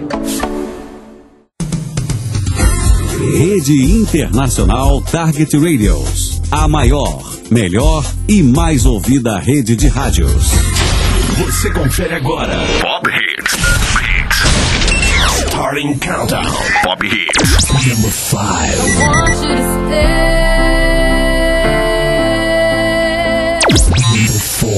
Rede Internacional Target Radios. A maior, melhor e mais ouvida rede de rádios. Você confere agora. Pop Hits. Starting Countdown. Pop Hits. Number 5. I want you to stay. Number 4.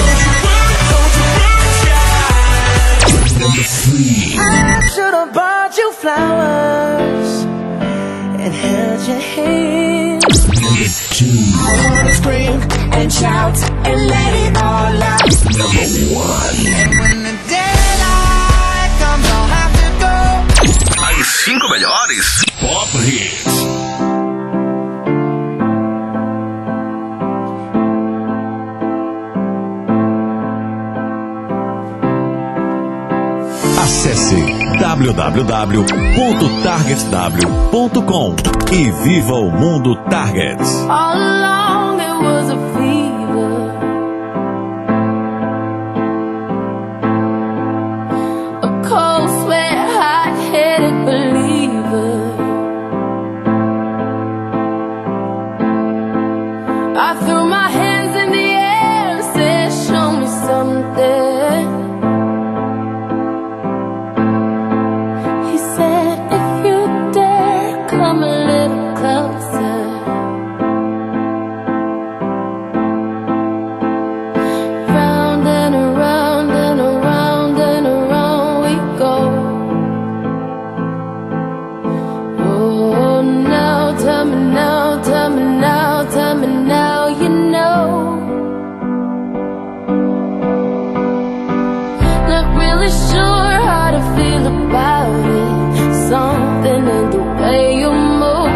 Number 3. I should have bought you flowers and held your hand. Number 2. I wanna scream and shout and let it all out. Number 1. And when the daylight comes, I'll have to go. As 5 melhores Pop Hits. Acesse www.targetw.com e viva o mundo Target. All along it was a fever, a cold sweat, hot-headed believer. I threw my hands in the air and said, show me something. He said, if you dare, come a little closer. Round and around and around and around we go. Oh, now, tell me now, tell me now, tell me now, you know. Not really sure how to feel about it. Something in the way you move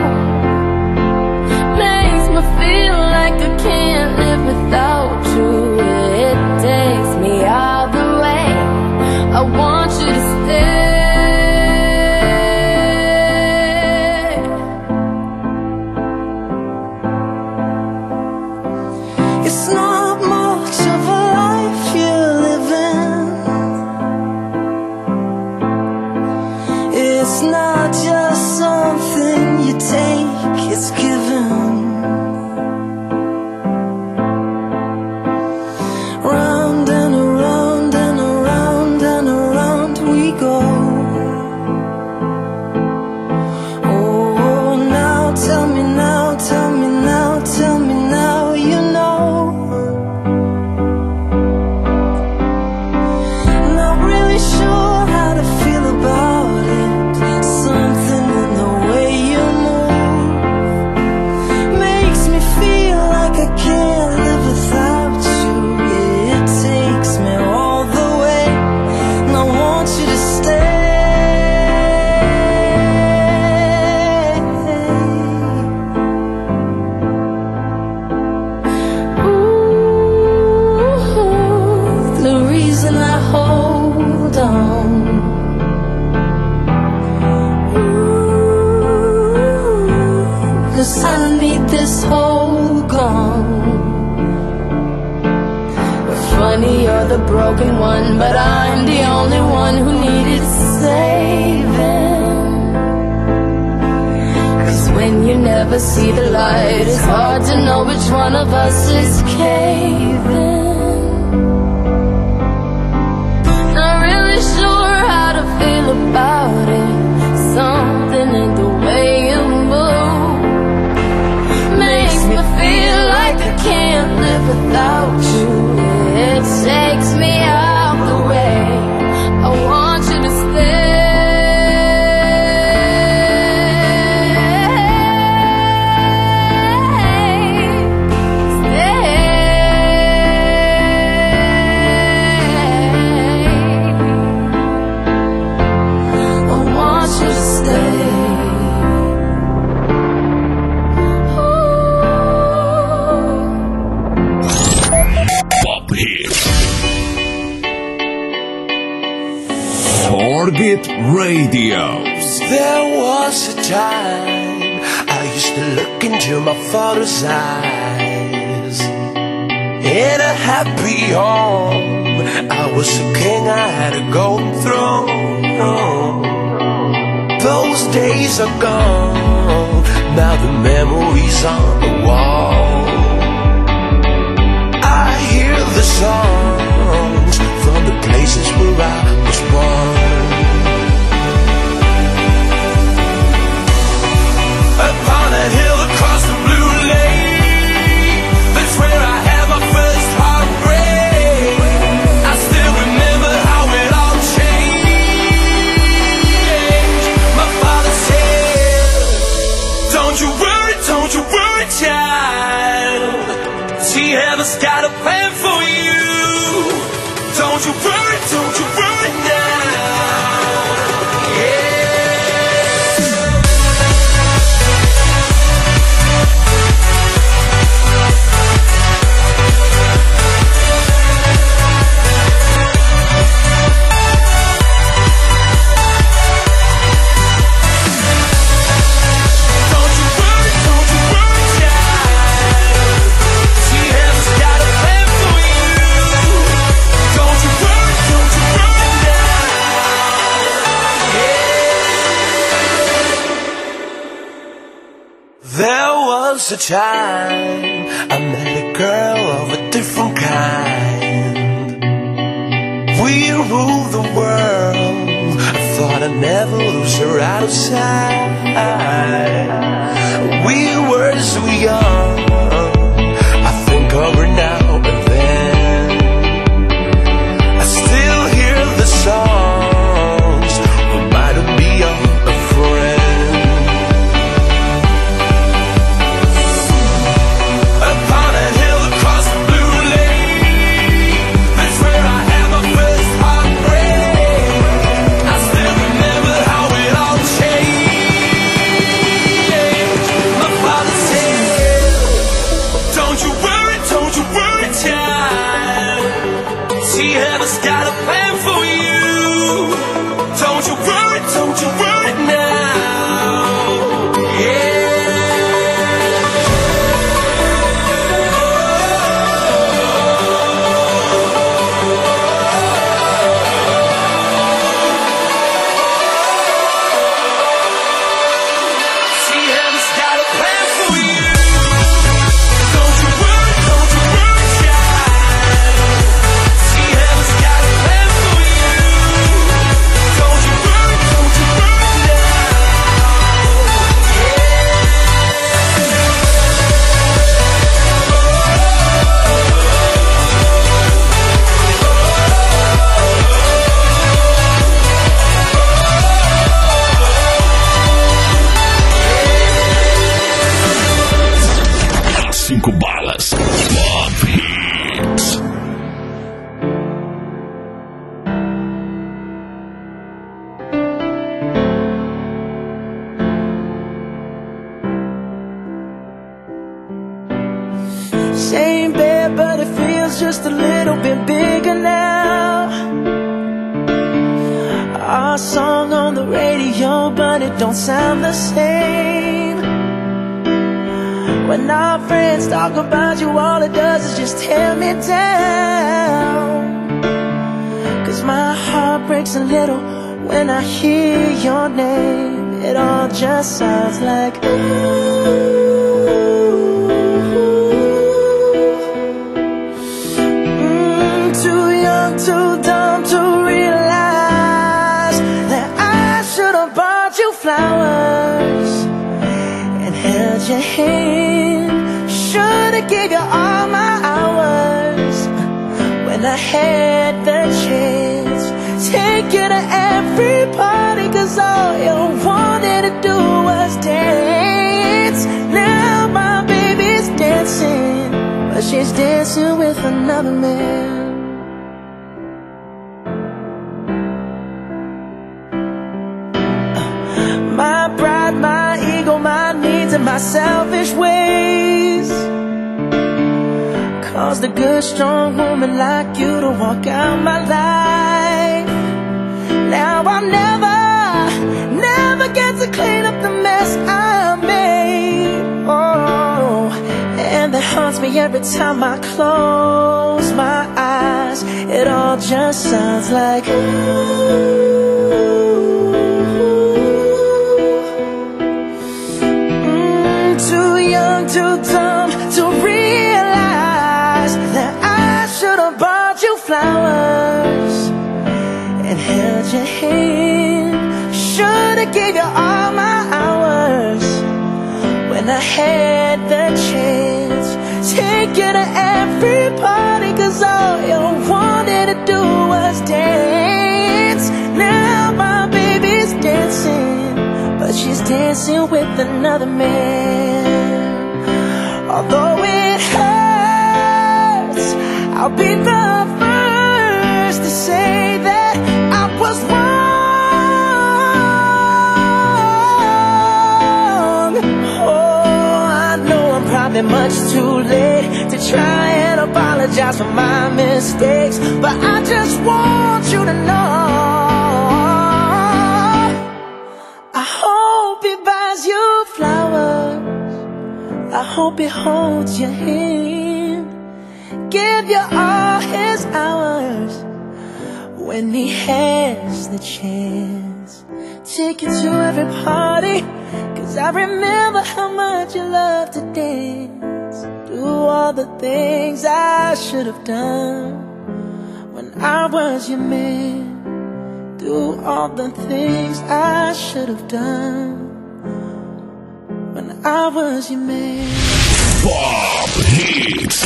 makes me feel like I can't live without you. It takes me all the way. I want you to stay. It's not much of a life you're living. It's not just something you take, it's given. Round and around and around and around we go. Oh, now tell me now, tell me now, tell me now, you know. Not really sure how to feel about it. Something in the way you move makes me feel like I can't live without you. It takes me all the way, and I want you to stay. Ooh, the reason I hold on. Ooh, 'cause I need this whole gone. Funny, you're the broken one, but I'm the only one who needed saving. 'Cause when you never see the light, it's hard to know which one of us is caving. Not really sure how to feel about it. Something in the way you move makes me feel like I can't live without you. It takes me out the way. I want you to stay. I want you to stay. Pop Hits. Target Radios. There was a time I used to look into my father's eyes. In a happy home, I was a king, I had a golden throne. those days are gone. Now the memories on the wall. I hear the songs from the places where I was born. Upon a hill across the blue lake, that's where I had my first heartbreak. I still remember how it all changed. My father said, don't you worry, child. See, heaven's got a plan for you. Don't you worry now. Yeah. There was a time I met a girl of a different kind. We ruled the world. I thought I'd never lose her out of sight. We were so young. I think of her now and then. I still hear the songs reminding me of a friend. See, heaven's got a plan for you. Don't you worry now. See, heaven's got a plan for you. Don't you worry, child. See, heaven's got a plan for you. Don't you worry now. Cinco balas. Pop Hits. Same bed, but it feels just a little bit bigger now. Our song on the radio, but it don't sound the same. When our friends talk about you, all it does is just tear me down. 'Cause my heart breaks a little when I hear your name. It all just sounds like ooh. Too young, too dumb to realize that I should have bought you flowers and held your hand. Should've gave you all my hours when I had the chance. Take you to every party, 'cause all you wanted to do was dance. Now my baby's dancing, but she's dancing with another man. My pride, my ego, my needs, and my selfish ways caused a good, strong woman like you to walk out my life. Now I'll never get to clean up the mess I made. Oh, and that haunts me every time I close my eyes. It all just sounds like ooh. held your hand. Should've gave you all my hours when I had the chance. Take you to every party, 'cause all you wanted to do was dance. Now my baby's dancing, but she's dancing with another man. Although it hurts, I'll be the first to say that I was wrong. Oh, I know I'm probably much too late to try and apologize for my mistakes, but I just want you to know I hope he buys you flowers, I hope he holds your hand, give you all his hours when he has the chance. Take you to every party, 'cause I remember how much you loved to dance. Do all the things I should have done when I was your man. Do all the things I should have done when I was your man. Pop Hits.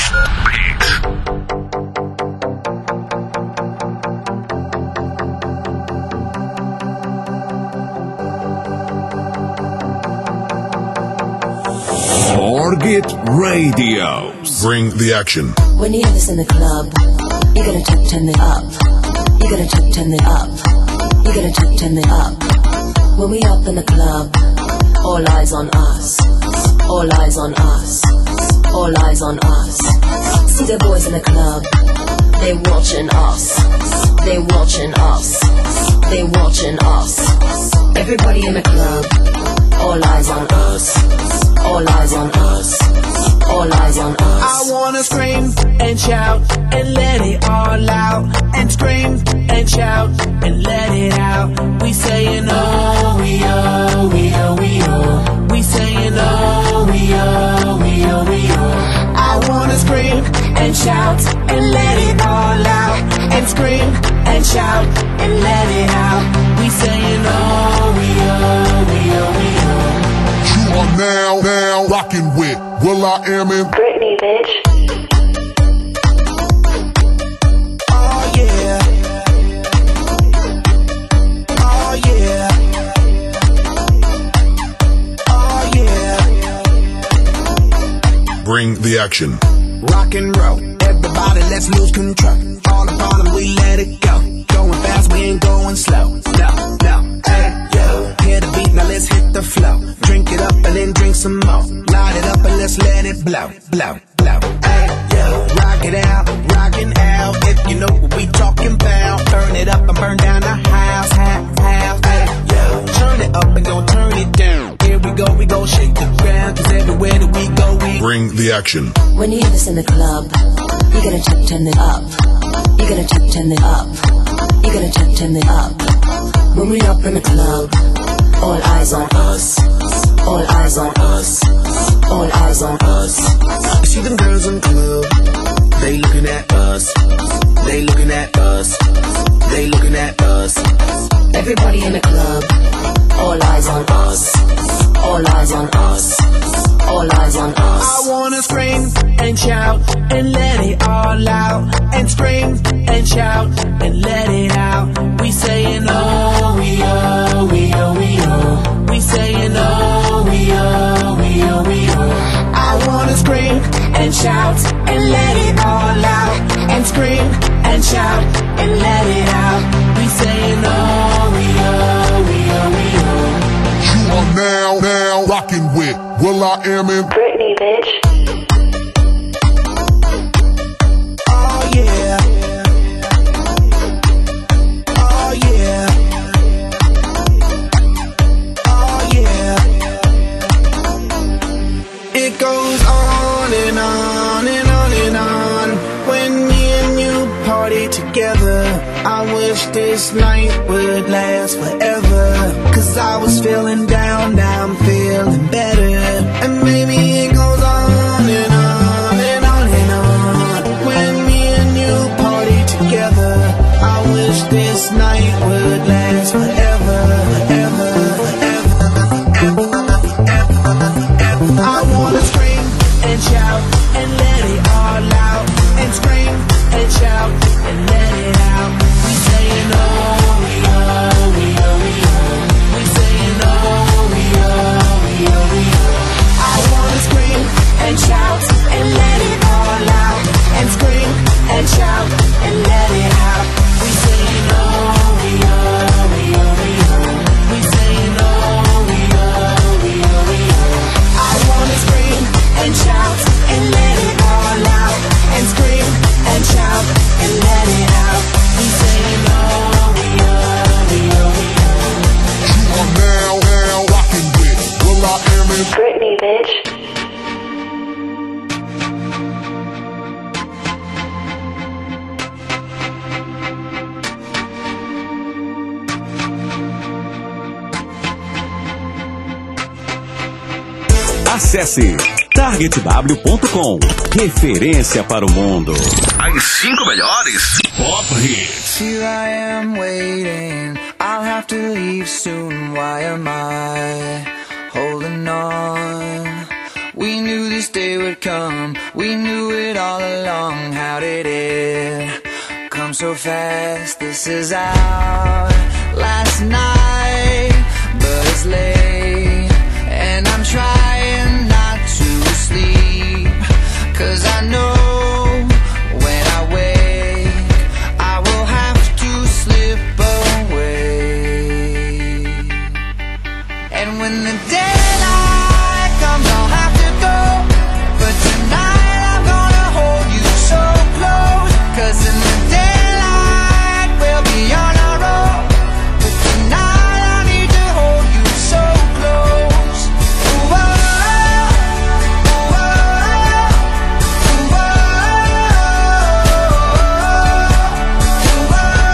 Target Radio. Bring the action. When you hear this in the club, you gotta turn it up. You gotta turn it up. You gotta turn it up. When we up in the club, all eyes on us. All eyes on us. All eyes on us. See the boys in the club, they watching us. They watching us. They watching us. Everybody in the club, all eyes on us. All eyes on us. All eyes on us. I wanna scream and shout and let it all out. And scream and shout and let it out. We saying oh, we oh, we oh, we oh. We saying oh, we oh, we oh, we oh. I wanna scream and shout and let it all out. And scream and shout and let it out. We saying oh, we oh, we oh, we oh. You are now rocking with will.i.am in Britney, bitch. Oh yeah. Oh yeah. Oh yeah. Bring the action. Rock and roll, everybody let's lose control. All the bottom we let it go. Going fast, we ain't going slow. No, no, hey yo. Hear the beat, now let's hit the flow. Drink it up and then drink some more. Light it up and let's let it blow, blow, blow. Hey yo, rock it out, rockin' out. If you know what we talking about, turn it up and burn down the house, house. Hey yo, turn it up and gon' turn it down. Here we go shake the ground. 'Cause everywhere that we go, we Bring the action. When you hear this in the club, you gotta turn it up. You gotta turn it up. You gotta turn it up. When we up in the club, all eyes on us. All eyes on us. All eyes on us. You see them girls in the club, they looking at us. They looking at us. They looking at us. Everybody in the club, all eyes on us. All eyes on us. All eyes on us. I wanna scream and shout and let it all out. And scream and shout and let it out. We saying oh, we oh, we oh, we oh. We saying oh, we oh, we oh, we oh. I wanna scream and shout and let it all out. And scream and shout and let it out. We saying oh, we oh, we oh, we oh. You are now rocking with will.i.am in Britney, bitch. Oh yeah. Oh yeah. Oh yeah. It goes on and on and on and on. When me and you party together, I wish this night would last forever. 'Cause I was feeling down, now I'm feeling better. And maybe it goes on and on and on and on. When me and you party together, I wish this night Acesse targetw.com. Referência para o mundo. As 5 melhores Pop Hits. Here I am waiting, I'll have to leave soon. Why am I holding on? We knew this day would come, we knew it all along. How did it come so fast? This is our last night, but it's late, and I'm trying not to sleep, 'cause I know when I wake I will have to slip away. And when the daylight comes I'll have to go, but tonight I'm gonna hold you so close, 'cause in the daylight we'll be on our own, but tonight I need to hold you so close. Ooh, oh, ooh, oh, ooh, oh, ooh,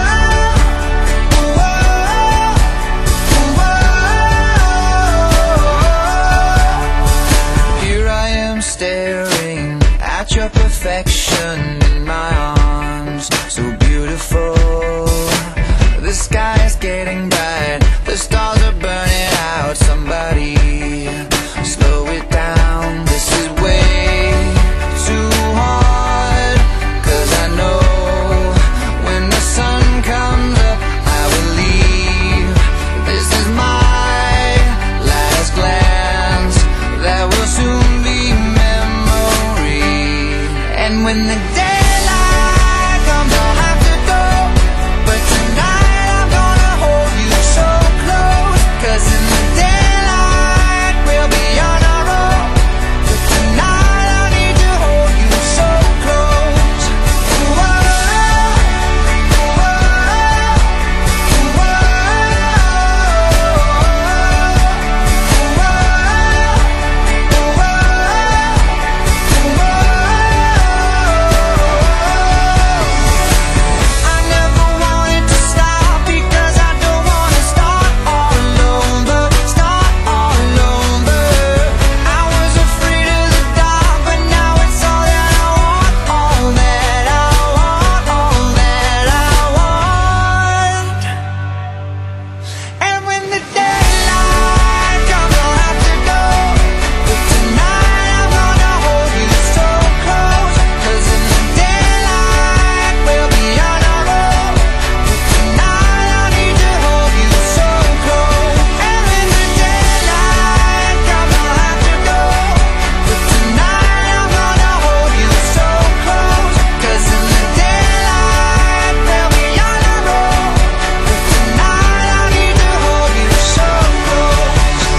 oh. Here I am staring at your perfection in my arms, so beautiful. The sky is getting bright, the stars are burning out. Somebody slow it down, this is way too hard, 'cause I know when the sun comes up I will leave. This is my last glance, that will soon be memory. And when the daylight comes I'll have to go, but tonight I'm gonna hold you so close, 'cause in the daylight we'll be on our own, but tonight I need to hold you so close. Ooh, oh, ooh, oh, ooh, oh, ooh, oh, I never wanted to stop, because I don't wanna start all over, start all over. I was afraid of the dark, but now it's all that I want, all that I want, all that I want. And when the daylight comes I'll have to go, but tonight I'm gonna hold you so close, 'cause in the daylight we'll be on our own, but tonight I need to hold you so close. And when the daylight comes I'll have to go, but tonight I'm gonna hold you so close, 'cause in the daylight we'll be on our own, but tonight I need to hold you so close.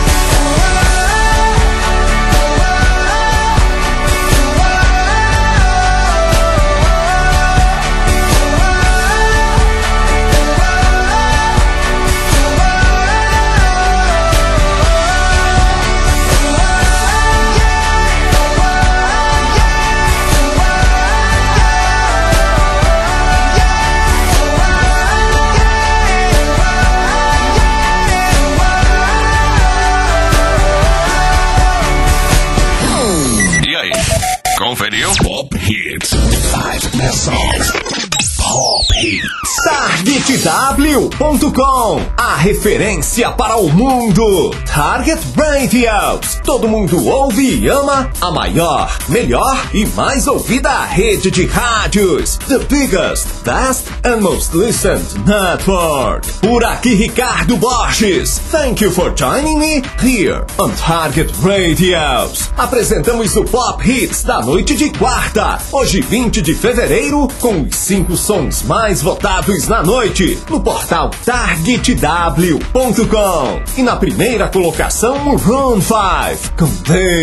E aí, conferiu? Pop Hits. 5 best songs. Pop Hits. TargetW.com, a referência para o mundo. Target Radios, todo mundo ouve e ama a maior, melhor e mais ouvida rede de rádios. The biggest, best and most listened network. Por aqui Ricardo Borges. Thank you for joining me here on Target Radios. Apresentamos o Pop Hits da noite de quarta, hoje 20 de fevereiro, com os 5 sons mais votados na noite, no portal TargetW.com. E na primeira colocação, Maroon 5, com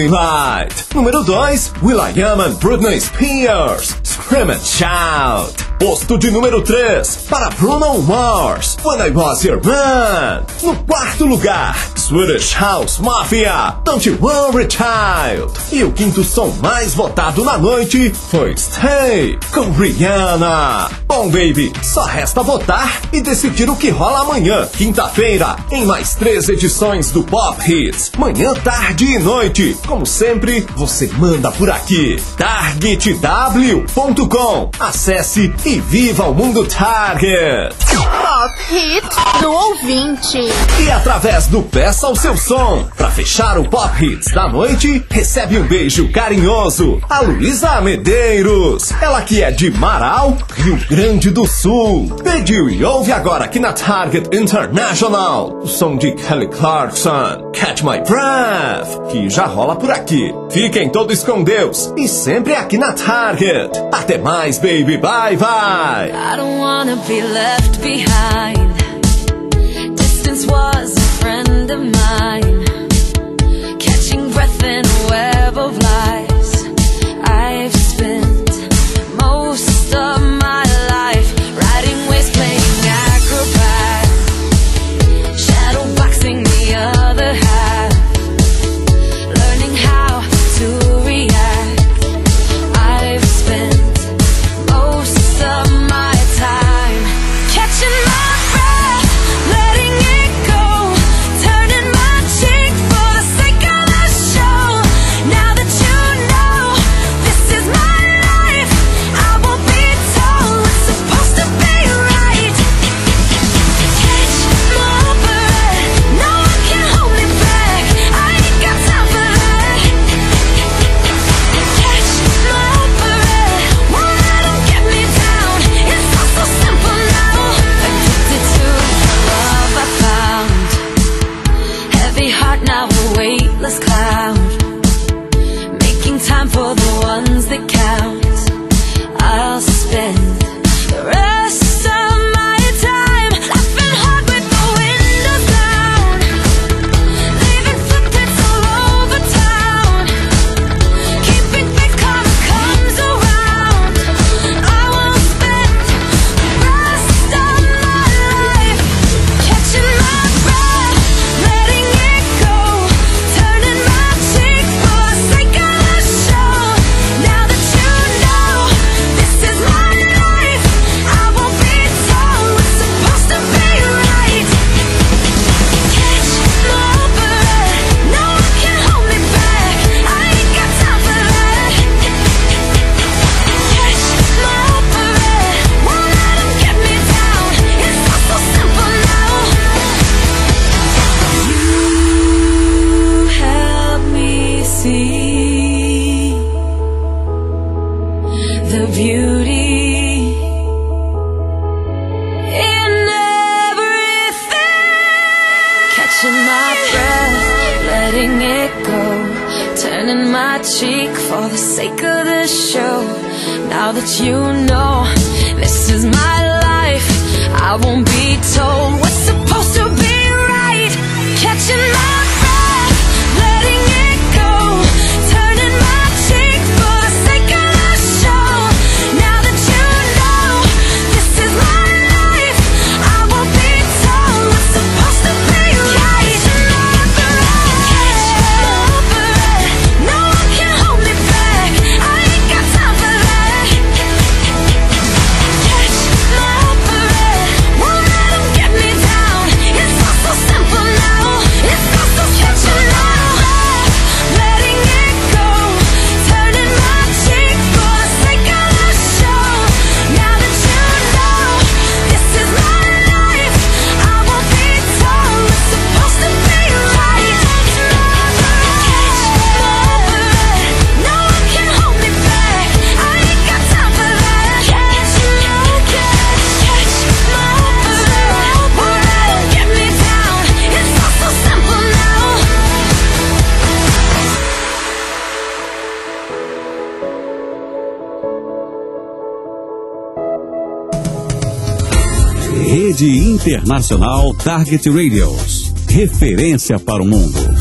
Daylight. Número 2, will.i.am and Britney Spears, Scream and Shout. posto de número 3, para Bruno Mars, When I Was Your Man. No quarto lugar, Swedish House Mafia, Don't You Worry Child. E o quinto som mais votado na noite foi Stay, com Rihanna. Bom, baby, só resta votar e decidir o que rola amanhã, quinta-feira, em mais 3 edições do Pop Hits, manhã, tarde e noite. Como sempre, você manda por aqui. TargetW.com. Acesse e viva o mundo Target. Pop Hits do ouvinte. E através do Peça o Seu Som, pra fechar o Pop Hits da noite, recebe um beijo carinhoso a Luísa Medeiros. Ela que é de Marau, Rio Grande do Sul. Pediu e ouve agora aqui na Target International o som de Kelly Clarkson, Catch My Breath, que já rola por aqui. Fiquem todos com Deus e sempre aqui na Target. Até mais, baby, bye bye. I don't wanna be left behind. Distance was a friend of mine. Catching breath in a web of lies. I've spent most of my life riding waves, playing acrobat, shadow boxing the other half, learning how to react. I've spent most of my time catching my breath, letting it go, turning my cheek for the sake of the show. Now that you know this is my life, I won't be told what's supposed to be right. Catch my breath, no one can hold me back, I ain't got time for that. Catch my breath, won't let 'em get me down, it's all so simple now. Addicted to the love I found, heavy heart now a weightless cloud, making time for the ones that count. I'll spend the rest of my time laughing hard with the windows down, leaving footprints all over town, keeping faith karma comes around. I will spend the rest of my life catching my breath, letting it go, turning my cheek for the sake of the show. Now that you know this is my life, I won't be told what's supposed to be right. Catch my breath, no one can hold me back, I ain't got time for that. Catch my breath, won't let 'em get me down, it's all so simple now. You help me see the beauty in everything. Catching my breath, letting it go, turning my cheek for the sake of the show. Now that you know this is my life, I won't be told what's supposed to be right. Catching my breath, letting it go, turning my cheek for the sake of the show. Now that you know this is my life, I won't be told what's supposed to be right. Catch my breath, no one can hold me back, I ain't got time for that. Catch my breath, won't let 'em get me down, it's all so simple now. It's all so catching my breath, letting it go, turning my cheek for the sake of the show. Now that you know this is my life, I won't be told what's supposed to be right. Catch my breath, no one can hold me back, I ain't got time for that. Catch my breath, won't let 'em get me down, it's all so simple now. Rede Internacional Target Radios. Referência para o mundo.